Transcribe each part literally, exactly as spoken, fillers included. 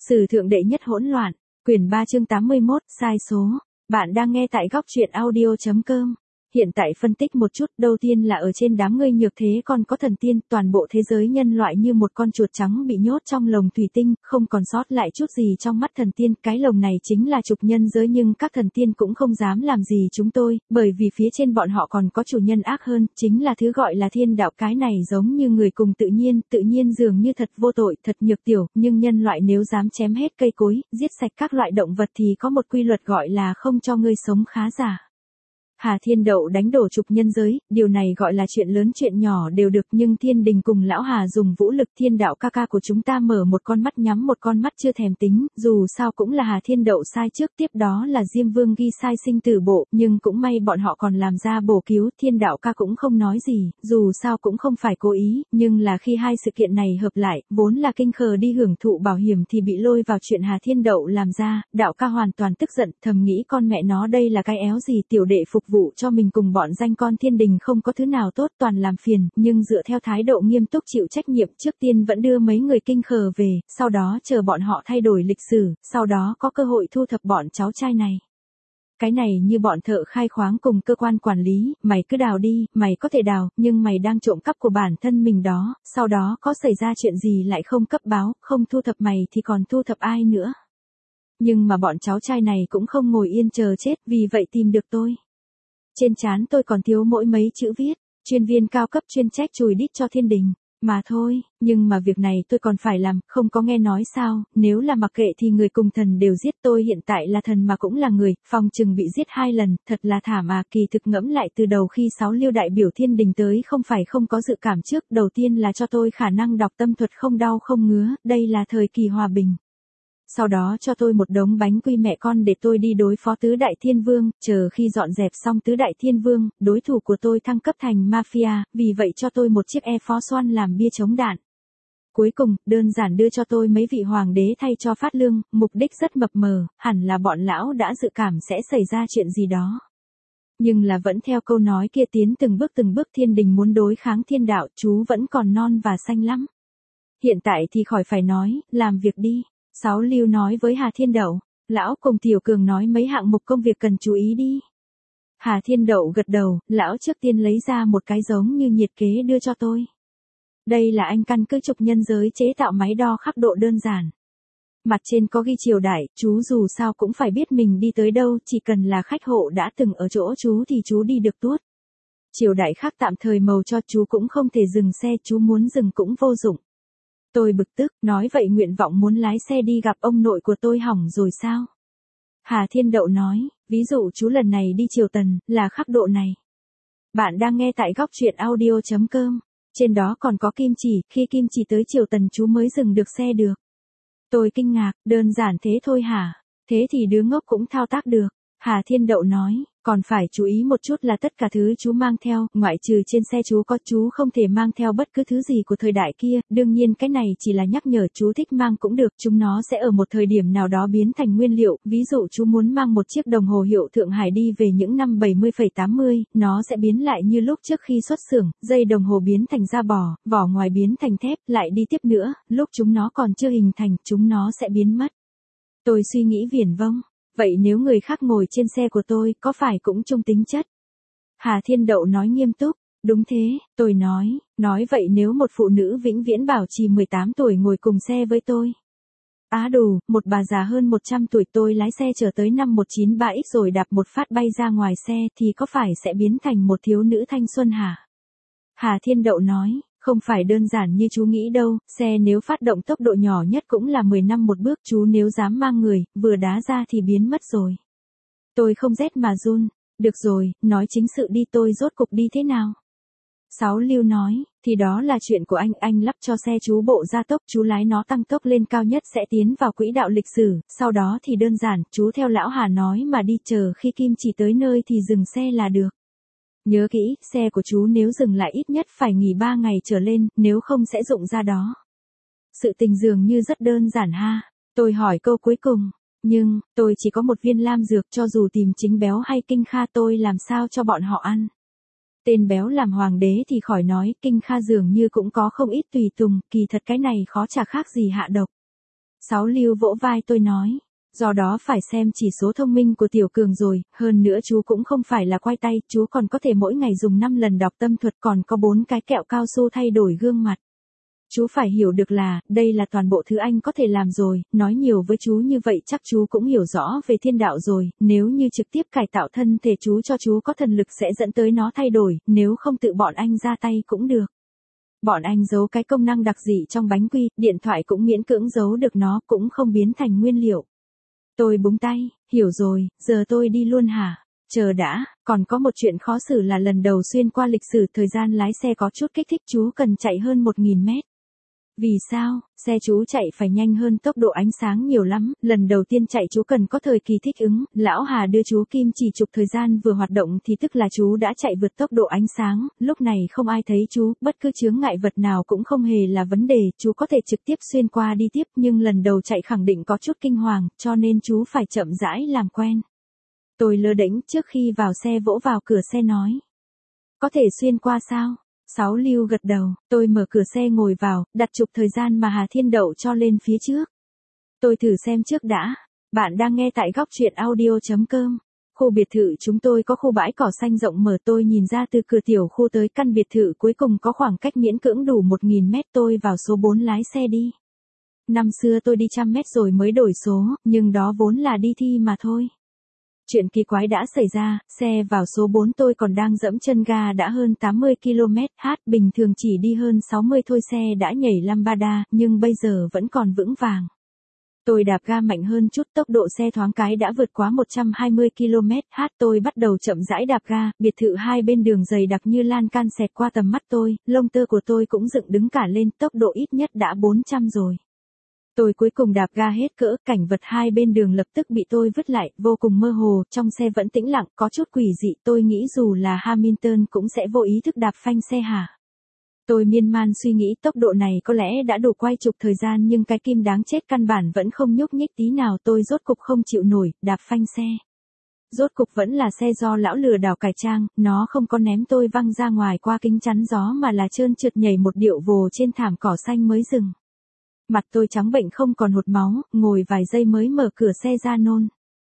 Sử thượng đệ nhất hỗn loạn, quyển ba chương tám mươi mốt, sai số. Bạn đang nghe tại góc truyện audio chấm com. Hiện tại phân tích một chút, đầu tiên là ở trên đám ngươi nhược thế còn có thần tiên, toàn bộ thế giới nhân loại như một con chuột trắng bị nhốt trong lồng thủy tinh, không còn sót lại chút gì trong mắt thần tiên, cái lồng này chính là trục nhân giới nhưng các thần tiên cũng không dám làm gì chúng tôi, bởi vì phía trên bọn họ còn có chủ nhân ác hơn, chính là thứ gọi là thiên đạo, cái này giống như người cùng tự nhiên, tự nhiên dường như thật vô tội, thật nhược tiểu, nhưng nhân loại nếu dám chém hết cây cối, giết sạch các loại động vật thì có một quy luật gọi là không cho ngươi sống khá giả. Hà Thiên Đậu đánh đổ trục nhân giới, điều này gọi là chuyện lớn chuyện nhỏ đều được, nhưng thiên đình cùng lão Hà dùng vũ lực, thiên đạo ca ca của chúng ta mở một con mắt nhắm một con mắt chưa thèm tính, dù sao cũng là Hà Thiên Đậu sai trước, tiếp đó là Diêm Vương ghi sai sinh tử bộ, nhưng cũng may bọn họ còn làm ra bổ cứu, thiên đạo ca cũng không nói gì, dù sao cũng không phải cố ý, nhưng là khi hai sự kiện này hợp lại, vốn là kinh khờ đi hưởng thụ bảo hiểm thì bị lôi vào chuyện Hà Thiên Đậu làm ra, đạo ca hoàn toàn tức giận, thầm nghĩ con mẹ nó đây là cái éo gì, tiểu đệ phục vụ cho mình cùng bọn danh con thiên đình không có thứ nào tốt, toàn làm phiền, nhưng dựa theo thái độ nghiêm túc chịu trách nhiệm, trước tiên vẫn đưa mấy người kinh khờ về, sau đó chờ bọn họ thay đổi lịch sử, sau đó có cơ hội thu thập bọn cháu trai này. Cái này như bọn thợ khai khoáng cùng cơ quan quản lý, mày cứ đào đi, mày có thể đào, nhưng mày đang trộm cắp của bản thân mình đó, sau đó có xảy ra chuyện gì lại không cấp báo, không thu thập mày thì còn thu thập ai nữa. Nhưng mà bọn cháu trai này cũng không ngồi yên chờ chết, vì vậy tìm được tôi. Trên trán tôi còn thiếu mỗi mấy chữ viết, chuyên viên cao cấp chuyên trách chùi đít cho thiên đình, mà thôi, nhưng mà việc này tôi còn phải làm, không có nghe nói sao, nếu là mặc kệ thì người cùng thần đều giết, tôi hiện tại là thần mà cũng là người, phòng chừng bị giết hai lần, thật là thảm à. Kỳ thực ngẫm lại từ đầu khi sáu liêu đại biểu thiên đình tới không phải không có dự cảm trước, đầu tiên là cho tôi khả năng đọc tâm thuật không đau không ngứa, đây là thời kỳ hòa bình. Sau đó cho tôi một đống bánh quy mẹ con để tôi đi đối phó tứ đại thiên vương, chờ khi dọn dẹp xong tứ đại thiên vương, đối thủ của tôi thăng cấp thành mafia, vì vậy cho tôi một chiếc Air Force One làm bia chống đạn. Cuối cùng, đơn giản đưa cho tôi mấy vị hoàng đế thay cho phát lương, mục đích rất mập mờ, hẳn là bọn lão đã dự cảm sẽ xảy ra chuyện gì đó. Nhưng là vẫn theo câu nói kia, tiến từng bước từng bước, thiên đình muốn đối kháng thiên đạo, chú vẫn còn non và xanh lắm. Hiện tại thì khỏi phải nói, làm việc đi. Sáu Lưu nói với Hà Thiên Đậu, lão cùng Tiểu Cường nói mấy hạng mục công việc cần chú ý đi. Hà Thiên Đậu gật đầu, lão trước tiên lấy ra một cái giống như nhiệt kế đưa cho tôi. Đây là anh căn cứ trục nhân giới chế tạo máy đo khắc độ đơn giản. Mặt trên có ghi triều đại, chú dù sao cũng phải biết mình đi tới đâu, chỉ cần là khách hộ đã từng ở chỗ chú thì chú đi được tuốt. Triều đại khắc tạm thời màu cho chú cũng không thể dừng xe, chú muốn dừng cũng vô dụng. Tôi bực tức, nói vậy nguyện vọng muốn lái xe đi gặp ông nội của tôi hỏng rồi sao? Hà Thiên Đậu nói, ví dụ chú lần này đi triều tần, là khắc độ này. Bạn đang nghe tại góc truyện audio chấm com, trên đó còn có kim chỉ, khi kim chỉ tới triều tần chú mới dừng được xe được. Tôi kinh ngạc, đơn giản thế thôi hả? Thế thì đứa ngốc cũng thao tác được. Hà Thiên Đậu nói, còn phải chú ý một chút là tất cả thứ chú mang theo, ngoại trừ trên xe chú có, chú không thể mang theo bất cứ thứ gì của thời đại kia, đương nhiên cái này chỉ là nhắc nhở, chú thích mang cũng được, chúng nó sẽ ở một thời điểm nào đó biến thành nguyên liệu, ví dụ chú muốn mang một chiếc đồng hồ hiệu Thượng Hải đi về những năm bảy mươi tám mươi, nó sẽ biến lại như lúc trước khi xuất xưởng, dây đồng hồ biến thành da bò, vỏ ngoài biến thành thép, lại đi tiếp nữa, lúc chúng nó còn chưa hình thành, chúng nó sẽ biến mất. Tôi suy nghĩ viển vông. Vậy nếu người khác ngồi trên xe của tôi, có phải cũng chung tính chất? Hà Thiên Đậu nói nghiêm túc, đúng thế, tôi nói, nói vậy nếu một phụ nữ vĩnh viễn bảo trì mười tám tuổi ngồi cùng xe với tôi. Á đù, một bà già hơn một trăm tuổi tôi lái xe chở tới năm một chín ba x rồi đạp một phát bay ra ngoài xe thì có phải sẽ biến thành một thiếu nữ thanh xuân hả? Hà Thiên Đậu nói, không phải đơn giản như chú nghĩ đâu, xe nếu phát động tốc độ nhỏ nhất cũng là mười năm một bước, chú nếu dám mang người, vừa đá ra thì biến mất rồi. Tôi không rét mà run, được rồi, nói chính sự đi, tôi rốt cục đi thế nào? Sáu Lưu nói, thì đó là chuyện của anh, anh lắp cho xe chú bộ gia tốc, chú lái nó tăng tốc lên cao nhất sẽ tiến vào quỹ đạo lịch sử, sau đó thì đơn giản, chú theo lão Hà nói mà đi, chờ khi kim chỉ tới nơi thì dừng xe là được. Nhớ kỹ, xe của chú nếu dừng lại ít nhất phải nghỉ ba ngày trở lên, nếu không sẽ rụng ra đó. Sự tình dường như rất đơn giản ha. Tôi hỏi câu cuối cùng, nhưng, tôi chỉ có một viên lam dược, cho dù tìm chính béo hay kinh kha tôi làm sao cho bọn họ ăn. Tên béo làm hoàng đế thì khỏi nói, kinh kha dường như cũng có không ít tùy tùng, kỳ thật cái này khó chả khác gì hạ độc. Sáu Lưu vỗ vai tôi nói. Do đó phải xem chỉ số thông minh của Tiểu Cường rồi, hơn nữa chú cũng không phải là quay tay, chú còn có thể mỗi ngày dùng năm lần đọc tâm thuật, còn có bốn cái kẹo cao su thay đổi gương mặt. Chú phải hiểu được là, đây là toàn bộ thứ anh có thể làm rồi, nói nhiều với chú như vậy chắc chú cũng hiểu rõ về thiên đạo rồi, nếu như trực tiếp cải tạo thân thể chú cho chú có thần lực sẽ dẫn tới nó thay đổi, nếu không tự bọn anh ra tay cũng được. Bọn anh giấu cái công năng đặc dị trong bánh quy, điện thoại cũng miễn cưỡng giấu được nó, cũng không biến thành nguyên liệu. Tôi búng tay, hiểu rồi, giờ tôi đi luôn hả? Chờ đã, còn có một chuyện khó xử là lần đầu xuyên qua lịch sử thời gian lái xe có chút kích thích, chú cần chạy hơn một nghìn mét. Vì sao? Xe chú chạy phải nhanh hơn tốc độ ánh sáng nhiều lắm, lần đầu tiên chạy chú cần có thời kỳ thích ứng, lão Hà đưa chú kim chỉ trục thời gian vừa hoạt động thì tức là chú đã chạy vượt tốc độ ánh sáng, lúc này không ai thấy chú, bất cứ chướng ngại vật nào cũng không hề là vấn đề, chú có thể trực tiếp xuyên qua đi tiếp, nhưng lần đầu chạy khẳng định có chút kinh hoàng, cho nên chú phải chậm rãi làm quen. Tôi lơ đễnh trước khi vào xe vỗ vào cửa xe nói. Có thể xuyên qua sao? Sáu Lưu gật đầu, tôi mở cửa xe ngồi vào, đặt trục thời gian mà Hà Thiên Đậu cho lên phía trước. Tôi thử xem trước đã. Bạn đang nghe tại góc truyện audio chấm com. Khu biệt thự chúng tôi có khu bãi cỏ xanh rộng mở, tôi nhìn ra từ cửa tiểu khu tới căn biệt thự cuối cùng có khoảng cách miễn cưỡng đủ một nghìn mét, tôi vào số bốn lái xe đi. Năm xưa tôi đi trăm mét rồi mới đổi số, nhưng đó vốn là đi thi mà thôi. Chuyện kỳ quái đã xảy ra, xe vào số bốn tôi còn đang dẫm chân ga đã hơn tám mươi ki lô mét h, bình thường chỉ đi hơn sáu mươi thôi xe đã nhảy lambada, nhưng bây giờ vẫn còn vững vàng. Tôi đạp ga mạnh hơn chút, tốc độ xe thoáng cái đã vượt quá một trăm hai mươi ki lô mét h, tôi bắt đầu chậm rãi đạp ga, biệt thự hai bên đường dày đặc như lan can xẹt qua tầm mắt tôi, lông tơ của tôi cũng dựng đứng cả lên, tốc độ ít nhất đã bốn trăm rồi. Tôi cuối cùng đạp ga hết cỡ, cảnh vật hai bên đường lập tức bị tôi vứt lại, vô cùng mơ hồ, trong xe vẫn tĩnh lặng, có chút quỷ dị, tôi nghĩ dù là Hamilton cũng sẽ vô ý thức đạp phanh xe hả? Tôi miên man suy nghĩ tốc độ này có lẽ đã đủ quay chục thời gian nhưng cái kim đáng chết căn bản vẫn không nhúc nhích tí nào, tôi rốt cục không chịu nổi, đạp phanh xe. Rốt cục vẫn là xe do lão lừa đảo cải trang, nó không có ném tôi văng ra ngoài qua kính chắn gió mà là trơn trượt nhảy một điệu vồ trên thảm cỏ xanh mới dừng. Mặt tôi trắng bệnh không còn hột máu, ngồi vài giây mới mở cửa xe ra nôn.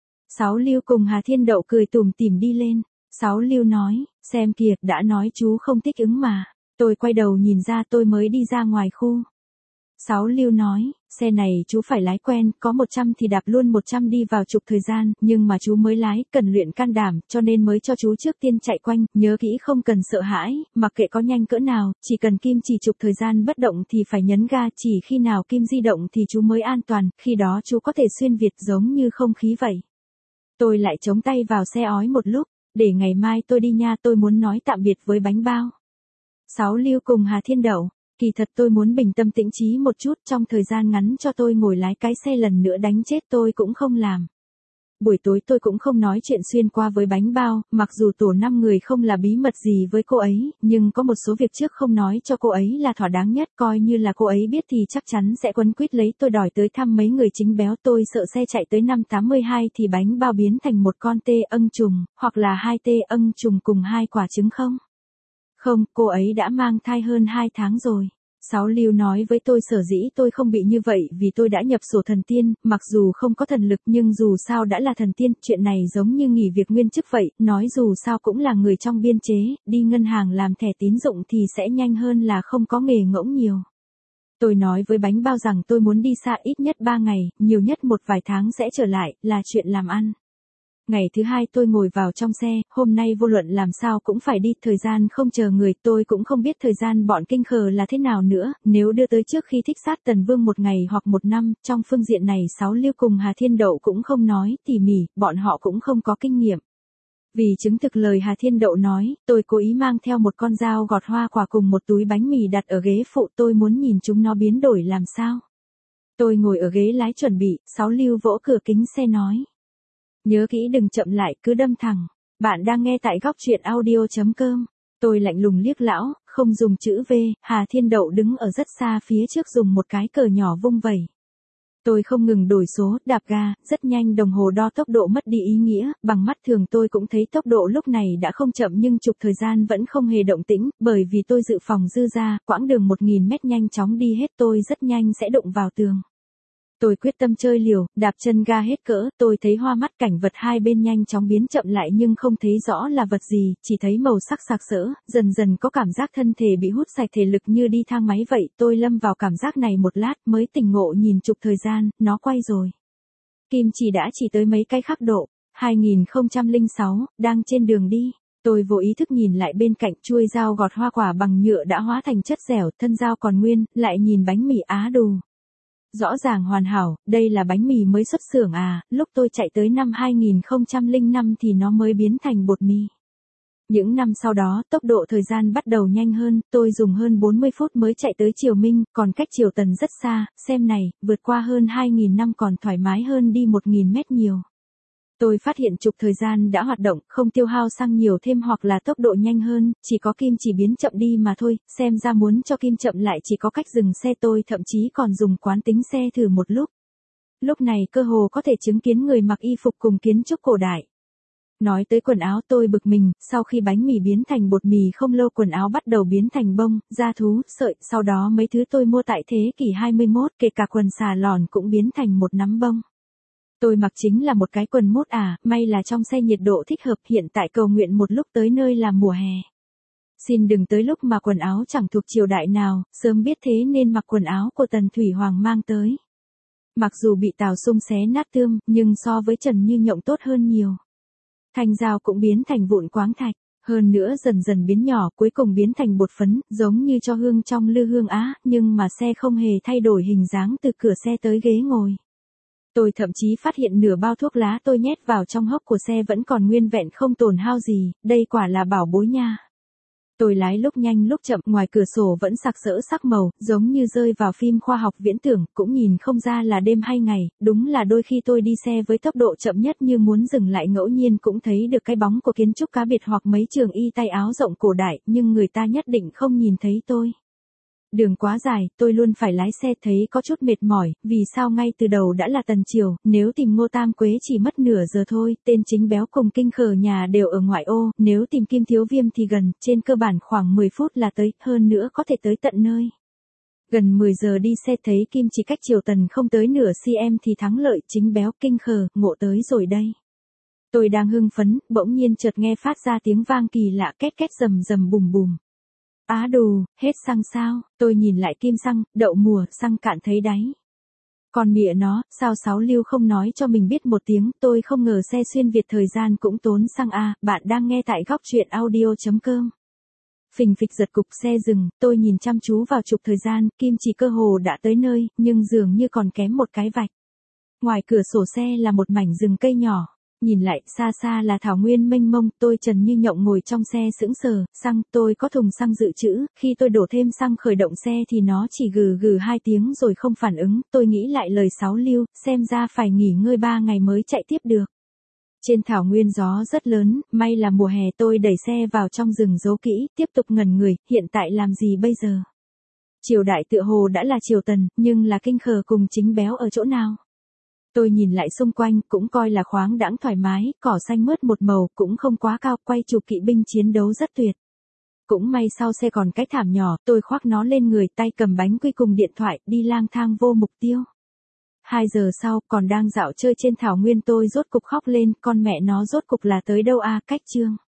Sáu Lưu cùng Hà Thiên Đậu cười tủm tỉm đi lên. Sáu Lưu nói, xem kìa, đã nói chú không thích ứng mà. Tôi quay đầu nhìn ra, tôi mới đi ra ngoài khu. Sáu Lưu nói, xe này chú phải lái quen, có một trăm thì đạp luôn một trăm đi vào trục thời gian, nhưng mà chú mới lái, cần luyện can đảm, cho nên mới cho chú trước tiên chạy quanh, nhớ kỹ không cần sợ hãi, mặc kệ có nhanh cỡ nào, chỉ cần kim chỉ trục thời gian bất động thì phải nhấn ga, chỉ khi nào kim di động thì chú mới an toàn, khi đó chú có thể xuyên việt giống như không khí vậy. Tôi lại chống tay vào xe ói một lúc, để ngày mai tôi đi nha, tôi muốn nói tạm biệt với bánh bao. Sáu Lưu cùng Hà Thiên Đậu. Kỳ thật tôi muốn bình tâm tĩnh trí một chút, trong thời gian ngắn cho tôi ngồi lái cái xe lần nữa đánh chết tôi cũng không làm. Buổi tối tôi cũng không nói chuyện xuyên qua với bánh bao, mặc dù tổ năm người không là bí mật gì với cô ấy, nhưng có một số việc trước không nói cho cô ấy là thỏa đáng nhất, coi như là cô ấy biết thì chắc chắn sẽ quấn quýt lấy tôi đòi tới thăm mấy người chính béo, tôi sợ xe chạy tới năm tám mươi hai thì bánh bao biến thành một con tê ưng trùng, hoặc là hai tê ưng trùng cùng hai quả trứng không. Không, cô ấy đã mang thai hơn hai tháng rồi. Sáu Lưu nói với tôi sở dĩ tôi không bị như vậy vì tôi đã nhập sổ thần tiên, mặc dù không có thần lực nhưng dù sao đã là thần tiên, chuyện này giống như nghỉ việc nguyên chức vậy, nói dù sao cũng là người trong biên chế, đi ngân hàng làm thẻ tín dụng thì sẽ nhanh hơn là không có nghề ngỗng nhiều. Tôi nói với bánh bao rằng tôi muốn đi xa ít nhất ba ngày, nhiều nhất một vài tháng sẽ trở lại, là chuyện làm ăn. Ngày thứ hai tôi ngồi vào trong xe, hôm nay vô luận làm sao cũng phải đi, thời gian không chờ người, tôi cũng không biết thời gian bọn kinh khờ là thế nào nữa, nếu đưa tới trước khi thích sát Tần Vương một ngày hoặc một năm, trong phương diện này Sáu Lưu cùng Hà Thiên Đậu cũng không nói tỉ mỉ, bọn họ cũng không có kinh nghiệm. Vì chứng thực lời Hà Thiên Đậu nói, tôi cố ý mang theo một con dao gọt hoa quả cùng một túi bánh mì đặt ở ghế phụ, tôi muốn nhìn chúng nó biến đổi làm sao. Tôi ngồi ở ghế lái chuẩn bị, Sáu Lưu vỗ cửa kính xe nói. Nhớ kỹ đừng chậm lại, cứ đâm thẳng. Bạn đang nghe tại góc truyện audio chấm com. Tôi lạnh lùng liếc lão, không dùng chữ V, Hà Thiên Đậu đứng ở rất xa phía trước dùng một cái cờ nhỏ vung vẩy. Tôi không ngừng đổi số, đạp ga, rất nhanh đồng hồ đo tốc độ mất đi ý nghĩa, bằng mắt thường tôi cũng thấy tốc độ lúc này đã không chậm nhưng trục thời gian vẫn không hề động tĩnh, bởi vì tôi dự phòng dư ra, quãng đường một nghìn mét nhanh chóng đi hết tôi rất nhanh sẽ đụng vào tường. Tôi quyết tâm chơi liều, đạp chân ga hết cỡ, tôi thấy hoa mắt, cảnh vật hai bên nhanh chóng biến chậm lại nhưng không thấy rõ là vật gì, chỉ thấy màu sắc sặc sỡ, dần dần có cảm giác thân thể bị hút sạch thể lực như đi thang máy vậy, tôi lâm vào cảm giác này một lát mới tỉnh ngộ, nhìn chụp thời gian, nó quay rồi. Kim chỉ đã chỉ tới mấy cái khắc độ, hai nghìn không trăm lẻ sáu, đang trên đường đi. Tôi vô ý thức nhìn lại bên cạnh, chuôi dao gọt hoa quả bằng nhựa đã hóa thành chất dẻo, thân dao còn nguyên, lại nhìn bánh mì Á đù. Rõ ràng hoàn hảo, đây là bánh mì mới xuất xưởng à, lúc tôi chạy tới năm hai nghìn không trăm lẻ năm thì nó mới biến thành bột mì. Những năm sau đó, tốc độ thời gian bắt đầu nhanh hơn, tôi dùng hơn bốn mươi phút mới chạy tới Triều Minh, còn cách Triều Tần rất xa, xem này, vượt qua hơn hai nghìn năm còn thoải mái hơn đi một nghìn mét nhiều. Tôi phát hiện trục thời gian đã hoạt động, không tiêu hao xăng nhiều thêm hoặc là tốc độ nhanh hơn, chỉ có kim chỉ biến chậm đi mà thôi, xem ra muốn cho kim chậm lại chỉ có cách dừng xe, tôi thậm chí còn dùng quán tính xe thử một lúc. Lúc này cơ hồ có thể chứng kiến người mặc y phục cùng kiến trúc cổ đại. Nói tới quần áo tôi bực mình, sau khi bánh mì biến thành bột mì không lâu quần áo bắt đầu biến thành bông, da thú, sợi, sau đó mấy thứ tôi mua tại thế kỷ hai mươi mốt, kể cả quần xà lòn cũng biến thành một nắm bông. Tôi mặc chính là một cái quần mốt à, may là trong xe nhiệt độ thích hợp, hiện tại cầu nguyện một lúc tới nơi là mùa hè. Xin đừng tới lúc mà quần áo chẳng thuộc triều đại nào, sớm biết thế nên mặc quần áo của Tần Thủy Hoàng mang tới. Mặc dù bị Tào Sung xé nát tươm, nhưng so với Trần Như Nhộng tốt hơn nhiều. Thanh dao cũng biến thành vụn quáng thạch, hơn nữa dần dần biến nhỏ, cuối cùng biến thành bột phấn, giống như cho hương trong lư hương á, nhưng mà xe không hề thay đổi hình dáng từ cửa xe tới ghế ngồi. Tôi thậm chí phát hiện nửa bao thuốc lá tôi nhét vào trong hốc của xe vẫn còn nguyên vẹn không tổn hao gì, đây quả là bảo bối nha. Tôi lái lúc nhanh lúc chậm, ngoài cửa sổ vẫn sặc sỡ sắc màu, giống như rơi vào phim khoa học viễn tưởng, cũng nhìn không ra là đêm hay ngày, đúng là đôi khi tôi đi xe với tốc độ chậm nhất như muốn dừng lại ngẫu nhiên cũng thấy được cái bóng của kiến trúc cá biệt hoặc mấy trường y tay áo rộng cổ đại, nhưng người ta nhất định không nhìn thấy tôi. Đường quá dài, tôi luôn phải lái xe, thấy có chút mệt mỏi, vì sao ngay từ đầu đã là Tần Triều, nếu tìm Ngô Tam Quế chỉ mất nửa giờ thôi, tên Chính Béo cùng Kinh Khờ nhà đều ở ngoại ô, nếu tìm Kim Thiếu Viêm thì gần, trên cơ bản khoảng mười phút là tới, hơn nữa có thể tới tận nơi. Gần mười giờ đi xe thấy Kim chỉ cách Triều Tần không tới nửa cm thì thắng lợi, Chính Béo, Kinh Khờ, ngộ tới rồi đây. Tôi đang hưng phấn, bỗng nhiên chợt nghe phát ra tiếng vang kỳ lạ, két két rầm rầm bùm bùm. Á đù, hết xăng sao, tôi nhìn lại kim xăng, đậu mùa, xăng cạn thấy đáy. Còn mịa nó, sao Sáu Lưu không nói cho mình biết một tiếng, tôi không ngờ xe xuyên Việt thời gian cũng tốn xăng a. Bạn đang nghe tại góc truyện audio chấm com. Phình phịch giật cục xe dừng, tôi nhìn chăm chú vào trục thời gian, kim chỉ cơ hồ đã tới nơi, nhưng dường như còn kém một cái vạch. Ngoài cửa sổ xe là một mảnh rừng cây nhỏ. Nhìn lại, xa xa là thảo nguyên mênh mông, tôi Trần Như Nhộng ngồi trong xe sững sờ, xăng, tôi có thùng xăng dự trữ, khi tôi đổ thêm xăng khởi động xe thì nó chỉ gừ gừ hai tiếng rồi không phản ứng, tôi nghĩ lại lời Sáu Lưu, xem ra phải nghỉ ngơi ba ngày mới chạy tiếp được. Trên thảo nguyên gió rất lớn, may là mùa hè, tôi đẩy xe vào trong rừng giấu kỹ, tiếp tục ngẩn người, hiện tại làm gì bây giờ? Triều đại tựa hồ đã là Triều Tần, nhưng là Kinh Khờ cùng Chính Béo ở chỗ nào? Tôi nhìn lại xung quanh, cũng coi là khoáng đãng thoải mái, cỏ xanh mướt một màu, cũng không quá cao, quay chụp kỵ binh chiến đấu rất tuyệt. Cũng may sau xe còn cái thảm nhỏ, tôi khoác nó lên người, tay cầm bánh quy cùng điện thoại, đi lang thang vô mục tiêu. Hai giờ sau, còn đang dạo chơi trên thảo nguyên tôi rốt cục khóc lên, con mẹ nó rốt cục là tới đâu a, cách chương.